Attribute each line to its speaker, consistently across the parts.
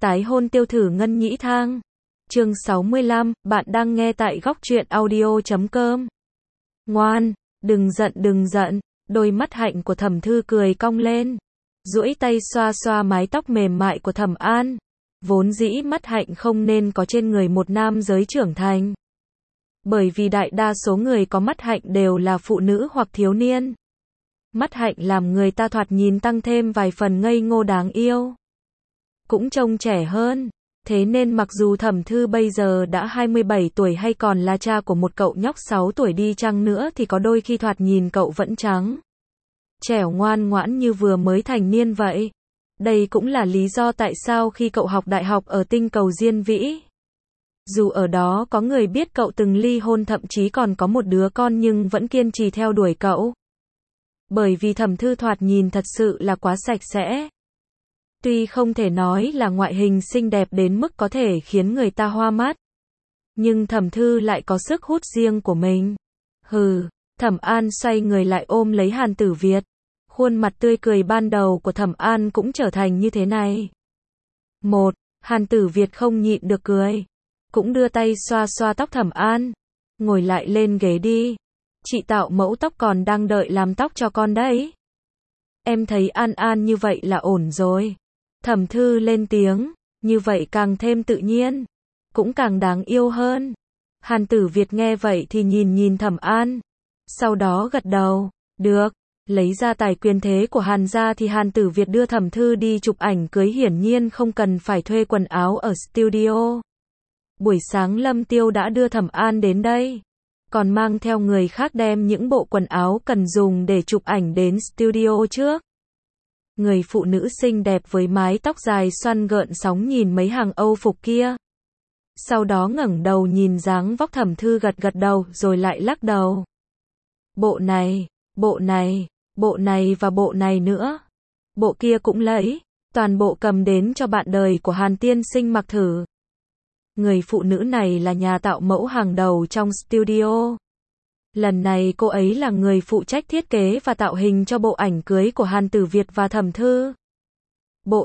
Speaker 1: Tái hôn tiêu thử ngân nhĩ thang. Chương 65, bạn đang nghe tại góc truyện audio.com. Ngoan, đừng giận, đôi mắt hạnh của Thẩm Thư cười cong lên, duỗi tay xoa xoa mái tóc mềm mại của Thẩm An. Vốn dĩ mắt hạnh không nên có trên người một nam giới trưởng thành. Bởi vì đại đa số người có mắt hạnh đều là phụ nữ hoặc thiếu niên. Mắt hạnh làm người ta thoạt nhìn tăng thêm vài phần ngây ngô đáng yêu. Cũng trông trẻ hơn. Thế nên mặc dù Thẩm Thư bây giờ đã 27 tuổi hay còn là cha của một cậu nhóc 6 tuổi đi chăng nữa thì có đôi khi thoạt nhìn cậu vẫn trắng trẻo ngoan ngoãn như vừa mới thành niên vậy. Đây cũng là lý do tại sao khi cậu học đại học ở tinh cầu Diên Vĩ, dù ở đó có người biết cậu từng ly hôn thậm chí còn có một đứa con nhưng vẫn kiên trì theo đuổi cậu. Bởi vì Thẩm Thư thoạt nhìn thật sự là quá sạch sẽ. Tuy không thể nói là ngoại hình xinh đẹp đến mức có thể khiến người ta hoa mắt, nhưng Thẩm Thư lại có sức hút riêng của mình. Hừ, Thẩm An xoay người lại ôm lấy Hàn Tử Việt. Khuôn mặt tươi cười ban đầu của Thẩm An cũng trở thành như thế này. Hàn Tử Việt không nhịn được cười, cũng đưa tay xoa xoa tóc Thẩm An. Ngồi lại lên ghế đi. Chị tạo mẫu tóc còn đang đợi làm tóc cho con đấy. Em thấy An An như vậy là ổn rồi. Thẩm Thư lên tiếng, như vậy càng thêm tự nhiên, cũng càng đáng yêu hơn. Hàn Tử Việt nghe vậy thì nhìn Thẩm An, sau đó gật đầu, được. Lấy ra tài quyền thế của Hàn gia thì Hàn Tử Việt đưa Thẩm Thư đi chụp ảnh cưới, hiển nhiên không cần phải thuê quần áo ở studio. Buổi sáng Lâm Tiêu đã đưa Thẩm An đến đây, còn mang theo người khác đem những bộ quần áo cần dùng để chụp ảnh đến studio trước. Người phụ nữ xinh đẹp với mái tóc dài xoăn gợn sóng nhìn mấy hàng Âu phục kia. Sau đó ngẩng đầu nhìn dáng vóc Thẩm Thư gật đầu rồi lại lắc đầu. Bộ này và bộ này nữa. Bộ kia cũng lấy, toàn bộ cầm đến cho bạn đời của Hàn tiên sinh mặc thử. Người phụ nữ này là nhà tạo mẫu hàng đầu trong studio. Lần này cô ấy là người phụ trách thiết kế và tạo hình cho bộ ảnh cưới của Hàn Tử Việt và Thẩm Thư. Bộ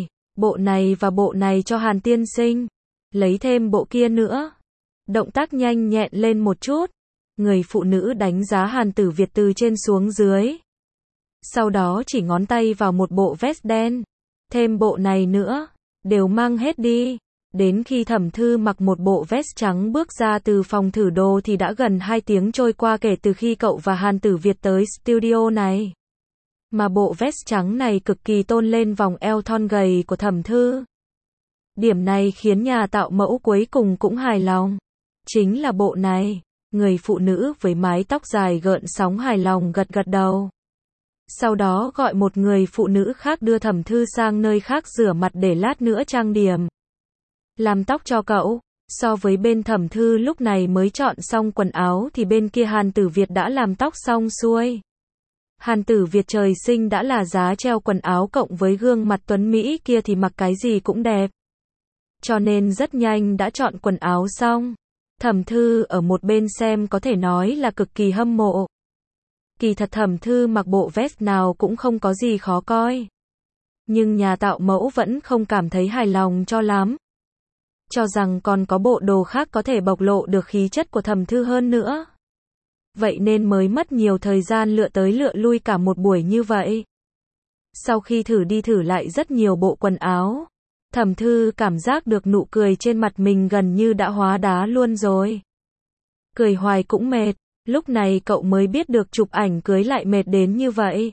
Speaker 1: này và bộ này cho Hàn tiên sinh. Lấy thêm bộ kia nữa. Động tác nhanh nhẹn lên một chút. Người phụ nữ đánh giá Hàn Tử Việt từ trên xuống dưới. Sau đó chỉ ngón tay vào một bộ vest đen. Thêm bộ này nữa. Đều mang hết đi. Đến khi Thẩm Thư mặc một bộ vest trắng bước ra từ phòng thử đồ thì đã gần 2 tiếng trôi qua kể từ khi cậu và Hàn Tử Việt tới studio này. Mà bộ vest trắng này cực kỳ tôn lên vòng eo thon gầy của Thẩm Thư. Điểm này khiến nhà tạo mẫu cuối cùng cũng hài lòng. Chính là bộ này. Người phụ nữ với mái tóc dài gợn sóng hài lòng gật đầu. Sau đó gọi một người phụ nữ khác đưa Thẩm Thư sang nơi khác rửa mặt để lát nữa trang điểm. Làm tóc cho cậu. So với bên Thẩm Thư lúc này mới chọn xong quần áo thì bên kia Hàn Tử Việt đã làm tóc xong xuôi. Hàn Tử Việt trời sinh đã là giá treo quần áo, cộng với gương mặt tuấn Mỹ kia thì mặc cái gì cũng đẹp. Cho nên rất nhanh đã chọn quần áo xong. Thẩm Thư ở một bên xem có thể nói là cực kỳ hâm mộ. Kỳ thật Thẩm Thư mặc bộ vest nào cũng không có gì khó coi. Nhưng nhà tạo mẫu vẫn không cảm thấy hài lòng cho lắm. Cho rằng còn có bộ đồ khác có thể bộc lộ được khí chất của Thẩm Thư hơn nữa. Vậy nên mới mất nhiều thời gian lựa tới lựa lui cả một buổi như vậy. Sau khi thử đi thử lại rất nhiều bộ quần áo, Thẩm Thư cảm giác được nụ cười trên mặt mình gần như đã hóa đá luôn rồi. Cười hoài cũng mệt, lúc này cậu mới biết được chụp ảnh cưới lại mệt đến như vậy.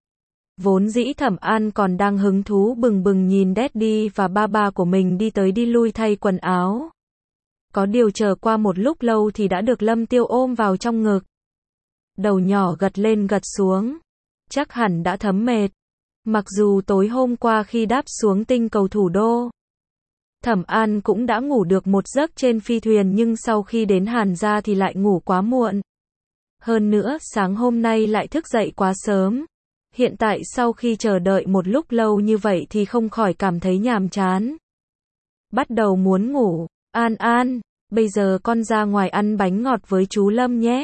Speaker 1: Vốn dĩ Thẩm An còn đang hứng thú bừng bừng nhìn Daddy và ba của mình đi tới đi lui thay quần áo. Có điều chờ qua một lúc lâu thì đã được Lâm Tiêu ôm vào trong ngực. Đầu nhỏ gật lên gật xuống. Chắc hẳn đã thấm mệt. Mặc dù tối hôm qua khi đáp xuống tinh cầu thủ đô, Thẩm An cũng đã ngủ được một giấc trên phi thuyền, nhưng sau khi đến Hàn gia thì lại ngủ quá muộn. Hơn nữa sáng hôm nay lại thức dậy quá sớm. Hiện tại sau khi chờ đợi một lúc lâu như vậy thì không khỏi cảm thấy nhàm chán. Bắt đầu muốn ngủ. An, bây giờ con ra ngoài ăn bánh ngọt với chú Lâm nhé.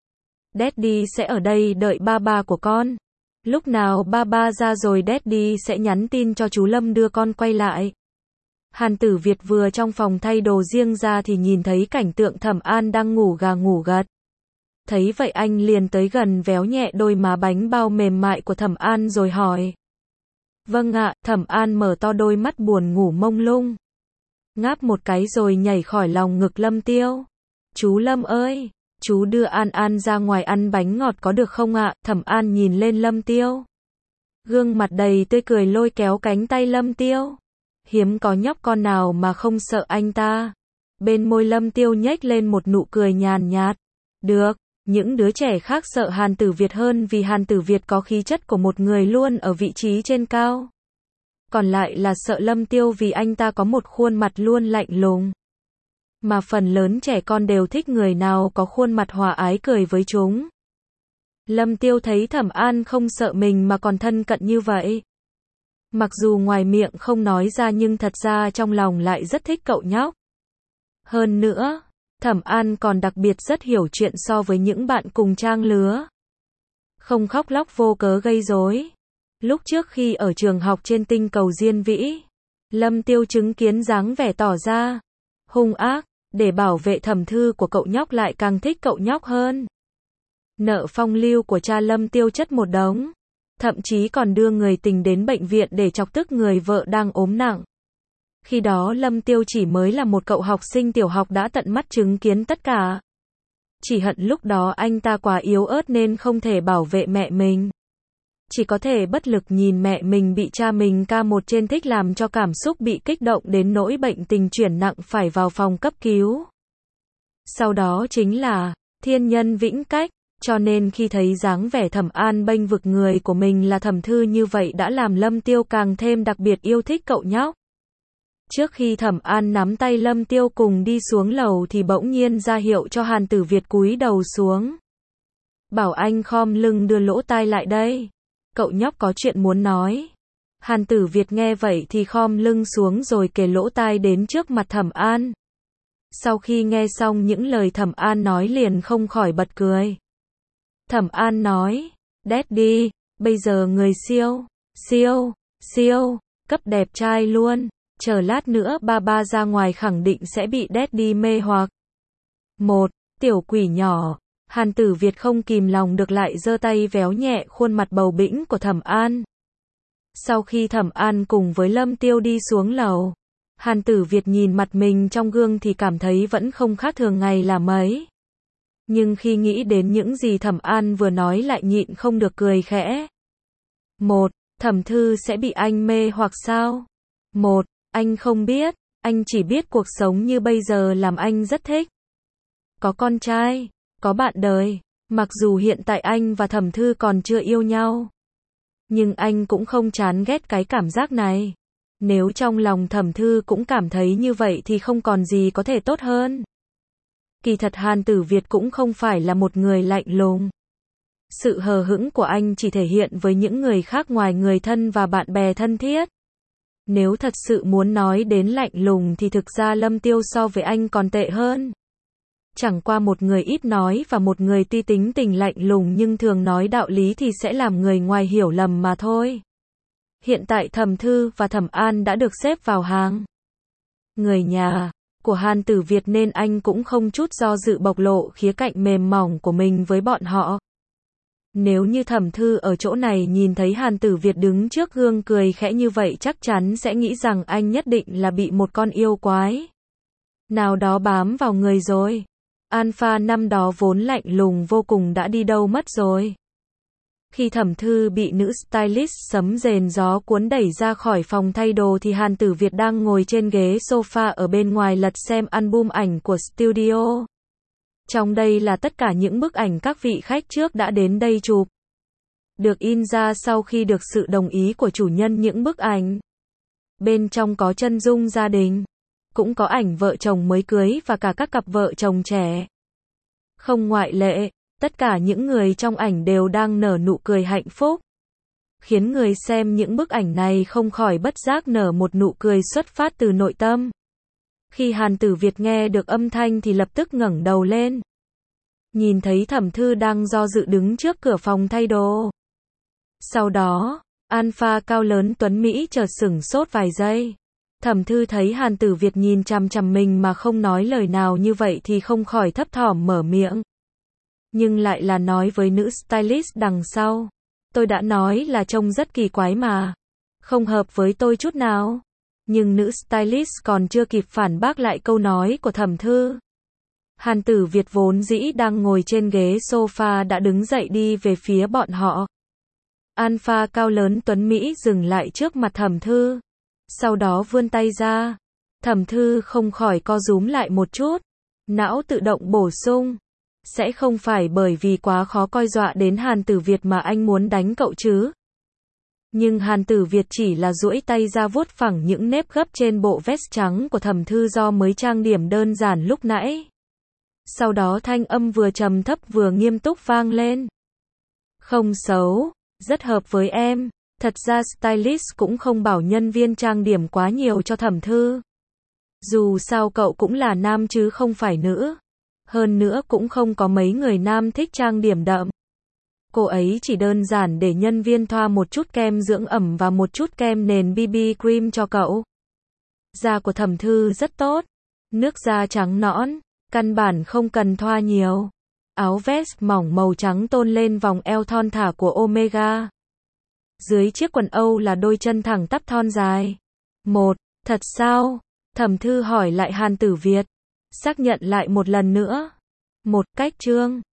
Speaker 1: Daddy sẽ ở đây đợi ba của con. Lúc nào ba ra rồi Daddy sẽ nhắn tin cho chú Lâm đưa con quay lại. Hàn Tử Việt vừa trong phòng thay đồ riêng ra thì nhìn thấy cảnh tượng Thẩm An đang ngủ gà ngủ gật. Thấy vậy anh liền tới gần véo nhẹ đôi má bánh bao mềm mại của Thẩm An rồi hỏi. Vâng ạ, Thẩm An mở to đôi mắt buồn ngủ mông lung. Ngáp một cái rồi nhảy khỏi lòng ngực Lâm Tiêu. Chú Lâm ơi, chú đưa An An ra ngoài ăn bánh ngọt có được không ạ? Thẩm An nhìn lên Lâm Tiêu. Gương mặt đầy tươi cười lôi kéo cánh tay Lâm Tiêu. Hiếm có nhóc con nào mà không sợ anh ta. Bên môi Lâm Tiêu nhếch lên một nụ cười nhàn nhạt. Được, những đứa trẻ khác sợ Hàn Tử Việt hơn vì Hàn Tử Việt có khí chất của một người luôn ở vị trí trên cao. Còn lại là sợ Lâm Tiêu vì anh ta có một khuôn mặt luôn lạnh lùng. Mà phần lớn trẻ con đều thích người nào có khuôn mặt hòa ái cười với chúng. Lâm Tiêu thấy Thẩm An không sợ mình mà còn thân cận như vậy. Mặc dù ngoài miệng không nói ra nhưng thật ra trong lòng lại rất thích cậu nhóc. Hơn nữa, Thẩm An còn đặc biệt rất hiểu chuyện so với những bạn cùng trang lứa. Không khóc lóc vô cớ gây rối. Lúc trước khi ở trường học trên tinh cầu Diên Vĩ, Lâm Tiêu chứng kiến dáng vẻ tỏ ra hung ác, để bảo vệ Thẩm Thư của cậu nhóc lại càng thích cậu nhóc hơn. Nợ phong lưu của cha Lâm Tiêu chất một đống, thậm chí còn đưa người tình đến bệnh viện để chọc tức người vợ đang ốm nặng. Khi đó Lâm Tiêu chỉ mới là một cậu học sinh tiểu học đã tận mắt chứng kiến tất cả. Chỉ hận lúc đó anh ta quá yếu ớt nên không thể bảo vệ mẹ mình. Chỉ có thể bất lực nhìn mẹ mình bị cha mình ca một trên thích làm cho cảm xúc bị kích động đến nỗi bệnh tình chuyển nặng phải vào phòng cấp cứu. Sau đó chính là thiên nhân vĩnh cách, cho nên khi thấy dáng vẻ Thẩm An bênh vực người của mình là Thẩm Thư như vậy đã làm Lâm Tiêu càng thêm đặc biệt yêu thích cậu nhóc. Trước khi Thẩm An nắm tay Lâm Tiêu cùng đi xuống lầu thì bỗng nhiên ra hiệu cho Hàn Tử Việt cúi đầu xuống. Bảo anh khom lưng đưa lỗ tai lại đây. Cậu nhóc có chuyện muốn nói. Hàn Tử Việt nghe vậy thì khom lưng xuống rồi kề lỗ tai đến trước mặt Thẩm An. Sau khi nghe xong những lời Thẩm An nói liền không khỏi bật cười. Thẩm An nói, Daddy, bây giờ người siêu, cấp đẹp trai luôn. Chờ lát nữa ba ra ngoài khẳng định sẽ bị Daddy mê hoặc. Một, tiểu quỷ nhỏ. Hàn Tử Việt không kìm lòng được lại giơ tay véo nhẹ khuôn mặt bầu bĩnh của Thẩm An. Sau khi Thẩm An cùng với Lâm Tiêu đi xuống lầu, Hàn Tử Việt nhìn mặt mình trong gương thì cảm thấy vẫn không khác thường ngày là mấy. Nhưng khi nghĩ đến những gì Thẩm An vừa nói lại nhịn không được cười khẽ. Một, Thẩm Thư sẽ bị anh mê hoặc sao? Một, anh không biết, anh chỉ biết cuộc sống như bây giờ làm anh rất thích. Có con trai, có bạn đời, mặc dù hiện tại anh và Thẩm Thư còn chưa yêu nhau. Nhưng anh cũng không chán ghét cái cảm giác này. Nếu trong lòng Thẩm Thư cũng cảm thấy như vậy thì không còn gì có thể tốt hơn. Kỳ thật Hàn Tử Việt cũng không phải là một người lạnh lùng. Sự hờ hững của anh chỉ thể hiện với những người khác ngoài người thân và bạn bè thân thiết. Nếu thật sự muốn nói đến lạnh lùng thì thực ra Lâm Tiêu so với anh còn tệ hơn. Chẳng qua một người ít nói và một người tuy tính tình lạnh lùng nhưng thường nói đạo lý thì sẽ làm người ngoài hiểu lầm mà thôi. Hiện tại Thẩm Thư và Thẩm An đã được xếp vào hàng người nhà của Hàn Tử Việt nên anh cũng không chút do dự bộc lộ khía cạnh mềm mỏng của mình với bọn họ. Nếu như Thẩm Thư ở chỗ này nhìn thấy Hàn Tử Việt đứng trước gương cười khẽ như vậy chắc chắn sẽ nghĩ rằng anh nhất định là bị một con yêu quái nào đó bám vào người rồi. Alpha năm đó vốn lạnh lùng vô cùng đã đi đâu mất rồi. Khi Thẩm Thư bị nữ stylist sấm rền gió cuốn đẩy ra khỏi phòng thay đồ thì Hàn Tử Việt đang ngồi trên ghế sofa ở bên ngoài lật xem album ảnh của studio. Trong đây là tất cả những bức ảnh các vị khách trước đã đến đây chụp. Được in ra sau khi được sự đồng ý của chủ nhân những bức ảnh. Bên trong có chân dung gia đình. Cũng có ảnh vợ chồng mới cưới và cả các cặp vợ chồng trẻ. Không ngoại lệ, tất cả những người trong ảnh đều đang nở nụ cười hạnh phúc. Khiến người xem những bức ảnh này không khỏi bất giác nở một nụ cười xuất phát từ nội tâm. Khi Hàn Tử Việt nghe được âm thanh thì lập tức ngẩng đầu lên. Nhìn thấy Thẩm Thư đang do dự đứng trước cửa phòng thay đồ. Sau đó, Alpha cao lớn tuấn Mỹ chợt sửng sốt vài giây. Thẩm Thư thấy Hàn Tử Việt nhìn chằm chằm mình mà không nói lời nào như vậy thì không khỏi thấp thỏm mở miệng. Nhưng lại là nói với nữ stylist đằng sau. Tôi đã nói là trông rất kỳ quái mà. Không hợp với tôi chút nào. Nhưng nữ stylist còn chưa kịp phản bác lại câu nói của Thẩm Thư. Hàn Tử Việt vốn dĩ đang ngồi trên ghế sofa đã đứng dậy đi về phía bọn họ. Alpha cao lớn tuấn Mỹ dừng lại trước mặt Thẩm Thư. Sau đó vươn tay ra. Thẩm Thư không khỏi co rúm lại một chút. Não tự động bổ sung. Sẽ không phải bởi vì quá khó coi dọa đến Hàn Tử Việt mà anh muốn đánh cậu chứ. Nhưng Hàn Tử Việt chỉ là duỗi tay ra vuốt phẳng những nếp gấp trên bộ vest trắng của Thẩm Thư do mới trang điểm đơn giản lúc nãy. Sau đó thanh âm vừa trầm thấp vừa nghiêm túc vang lên. Không xấu, rất hợp với em. Thật ra stylist cũng không bảo nhân viên trang điểm quá nhiều cho Thẩm Thư. Dù sao cậu cũng là nam chứ không phải nữ. Hơn nữa cũng không có mấy người nam thích trang điểm đậm. Cô ấy chỉ đơn giản để nhân viên thoa một chút kem dưỡng ẩm và một chút kem nền BB cream cho cậu. Da của Thẩm Thư rất tốt. Nước da trắng nõn, căn bản không cần thoa nhiều. Áo vest mỏng màu trắng tôn lên vòng eo thon thả của Omega. Dưới chiếc quần Âu là đôi chân thẳng tắp thon dài. Thật sao? Thẩm Thư hỏi lại Hàn Tử Việt. Xác nhận lại một lần nữa. Cách Trương.